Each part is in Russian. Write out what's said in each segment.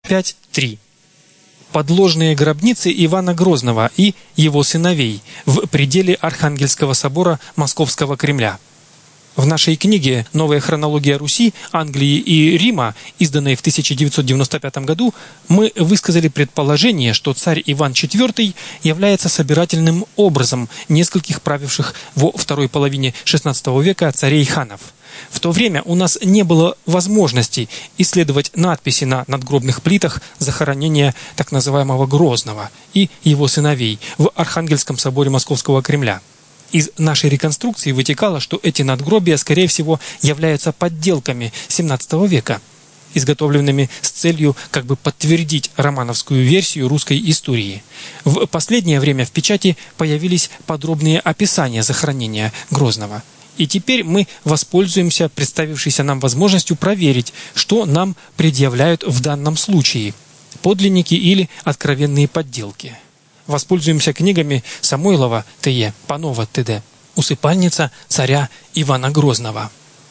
5.3. Подложные гробницы Ивана Грозного и его сыновей в пределе Архангельского собора Московского Кремля. В нашей книге «Новая хронология Руси, Англии и Рима», изданной в 1995 году, мы высказали предположение, что царь Иван IV является собирательным образом нескольких правивших во второй половине XVI века царей-ханов. В то время у нас не было возможности исследовать надписи на надгробных плитах захоронения так называемого Грозного и его сыновей в Архангельском соборе Московского Кремля. Из нашей реконструкции вытекало, что эти надгробия, скорее всего, являются подделками XVII века, изготовленными с целью как бы подтвердить романовскую версию русской истории. В последнее время в печати появились подробные описания захоронения Грозного. И теперь мы воспользуемся представившейся нам возможностью проверить, что нам предъявляют в данном случае – подлинники или откровенные подделки. Воспользуемся книгами Самойлова Т.Е., Панова Т.Д. «Усыпальница царя Ивана Грозного»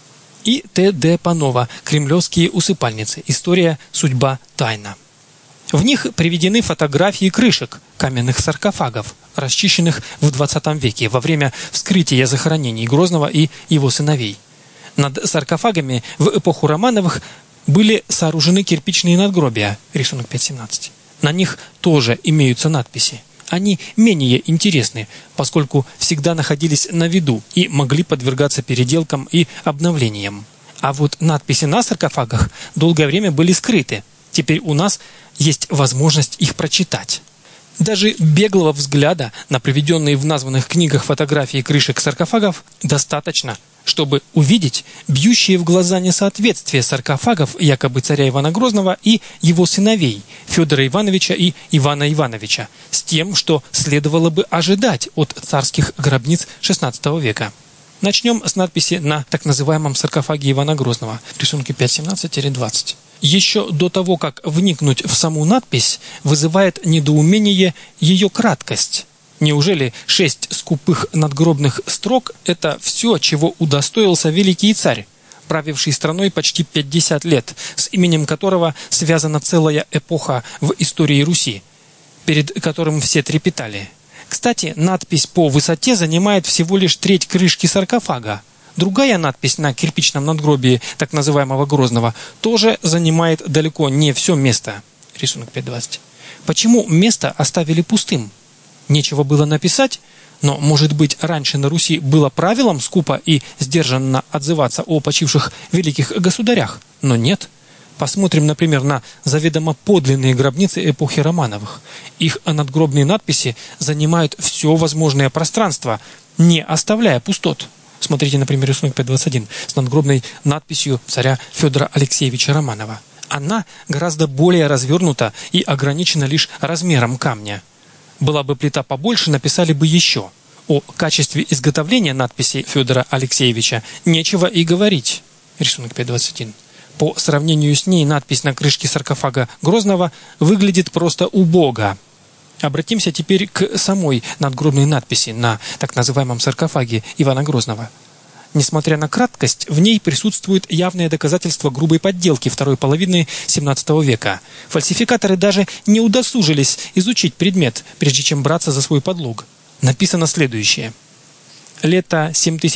и Т.Д. Панова «Кремлевские усыпальницы. История, судьба, тайна». В них приведены фотографии крышек каменных саркофагов, расчищенных в XX веке во время вскрытия захоронений Грозного и его сыновей. Над саркофагами в эпоху Романовых были сооружены кирпичные надгробия, рисунок 5.17. На них тоже имеются надписи. Они менее интересны, поскольку всегда находились на виду и могли подвергаться переделкам и обновлениям. А вот надписи на саркофагах долгое время были скрыты. Теперь у нас есть возможность их прочитать. Даже беглого взгляда на приведенные в названных книгах фотографии крышек саркофагов достаточно, чтобы увидеть бьющие в глаза несоответствие саркофагов якобы царя Ивана Грозного и его сыновей Федора Ивановича и Ивана Ивановича с тем, что следовало бы ожидать от царских гробниц XVI века. Начнем с надписи на так называемом саркофаге Ивана Грозного, рисунки 5.17-20. Еще до того, как вникнуть в саму надпись, вызывает недоумение ее краткость. Неужели 6 скупых надгробных строк – это все, чего удостоился великий царь, правивший страной почти 50 лет, с именем которого связана целая эпоха в истории Руси, перед которым все трепетали? Кстати, надпись по высоте занимает всего лишь треть крышки саркофага. Другая надпись на кирпичном надгробии так называемого Грозного тоже занимает далеко не все место. Рисунок 5.20. Почему место оставили пустым? Нечего было написать, но, может быть, раньше на Руси было правилом скупо и сдержанно отзываться о почивших великих государях? Но нет. Посмотрим, например, на заведомо подлинные гробницы эпохи Романовых. Их надгробные надписи занимают все возможное пространство, не оставляя пустот. Смотрите, например, рисунок 5.21 с надгробной надписью царя Федора Алексеевича Романова. Она гораздо более развернута и ограничена лишь размером камня. Была бы плита побольше, написали бы еще. О качестве изготовления надписи Федора Алексеевича нечего и говорить. Рисунок 5.21. По сравнению с ней надпись на крышке саркофага Грозного выглядит просто убого. Обратимся теперь к самой надгробной надписи на так называемом саркофаге Ивана Грозного. Несмотря на краткость, в ней присутствует явное доказательство грубой подделки второй половины XVII века. Фальсификаторы даже не удосужились изучить предмет, прежде чем браться за свой подлог. Написано следующее. Лето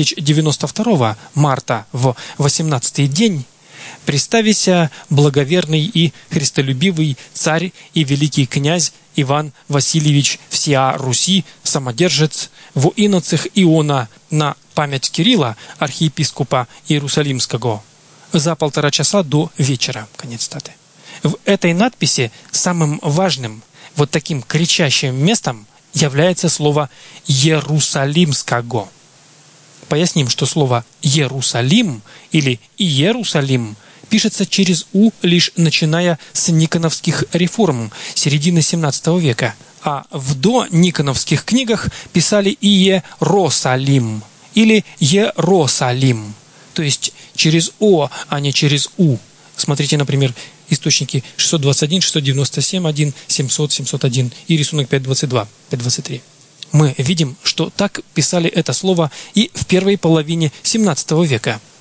7092 марта в 18-й день представися благоверный и христолюбивый царь и великий князь Иван Васильевич всея Руси, самодержец, во иноцех Иона на память Кирилла, архиепископа Иерусалимского, за 1,5 часа до вечера. Конец цитаты. В этой надписи самым важным, вот таким кричащим местом является слово «Иерусалимского». Поясним, что слово «Иерусалим» или «Иерусалим» пишется через «у», лишь начиная с никоновских реформ середины XVII века, а в дониконовских книгах писали «Иеросалим» или «Еросалим», то есть через «о», а не через «у». Смотрите, например, источники 621, 697, 1, 700, 701 и рисунок 5.22, 5.23. Мы видим, что так писали это слово и в первой половине XVII века.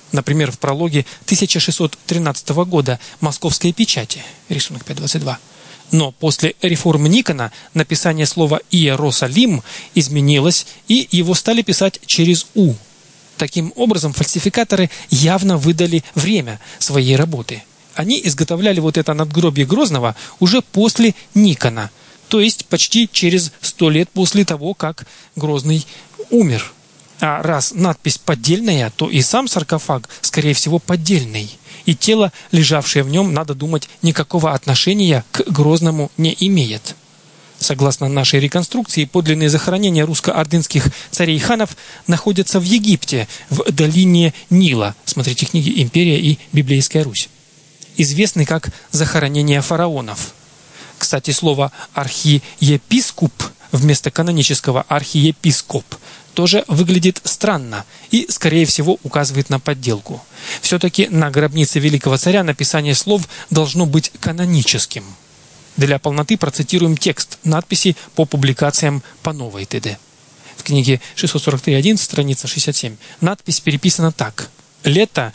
Например, в прологе 1613 года московской печати, рисунок 5.22. Но после реформ Никона написание слова «Иерусалим» изменилось, и его стали писать через «у». Таким образом, фальсификаторы явно выдали время своей работы. Они изготовляли вот это надгробие Грозного уже после Никона, то есть почти через 100 лет после того, как Грозный умер. А раз надпись поддельная, то и сам саркофаг, скорее всего, поддельный. И тело, лежавшее в нем, надо думать, никакого отношения к Грозному не имеет. Согласно нашей реконструкции, подлинные захоронения русско-ордынских царей и ханов находятся в Египте, в долине Нила. Смотрите книги «Империя» и «Библейская Русь». Известны как захоронения фараонов. Кстати, слово «архиепископ» вместо канонического «архиепископ» тоже выглядит странно и, скорее всего, указывает на подделку. Все-таки на гробнице великого царя написание слов должно быть каноническим. Для полноты процитируем текст надписи по публикациям по новой ТД. В книге 643.1, страница 67, надпись переписана так. «Лето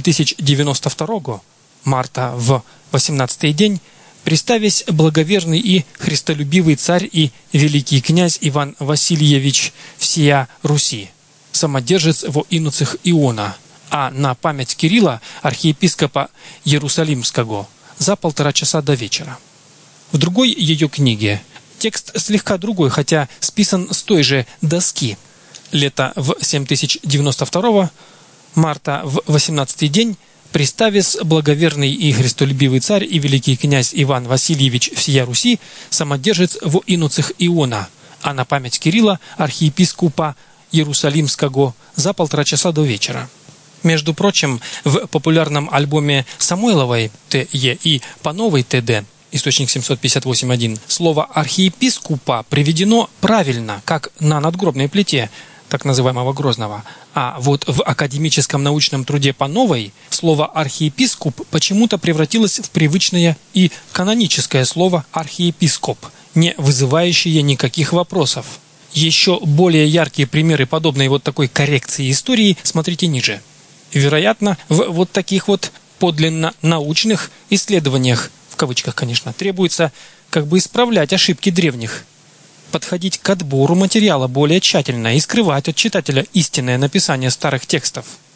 7092, марта в 18-й день, приставясь благоверный и христолюбивый царь и великий князь Иван Васильевич всея Руси, самодержец во инуцих Иона, а на память Кирилла, архиепископа Иерусалимского, за 1,5 часа до вечера». В другой ее книге текст слегка другой, хотя списан с той же доски. «Лето в 7092, марта в 18-й день, приставис благоверный и христолюбивый царь и великий князь Иван Васильевич всея Руси, самодержец во инуцих Иона, а на память Кирилла, архиепископа Иерусалимского, за 1,5 часа до вечера». Между прочим, в популярном альбоме Самойловой Т.Е. и по новой Т.Д. источник 758.1, слово «архиепископа» приведено правильно, как на надгробной плите так называемого Грозного. А вот в академическом научном труде по новой слово «архиепископ» почему-то превратилось в привычное и каноническое слово «архиепископ», не вызывающее никаких вопросов. Еще более яркие примеры подобной вот такой коррекции истории смотрите ниже. Вероятно, в вот таких вот подлинно научных исследованиях, в кавычках, конечно, требуется как бы исправлять ошибки древних, подходить к отбору материала более тщательно и скрывать от читателя истинное написание старых текстов.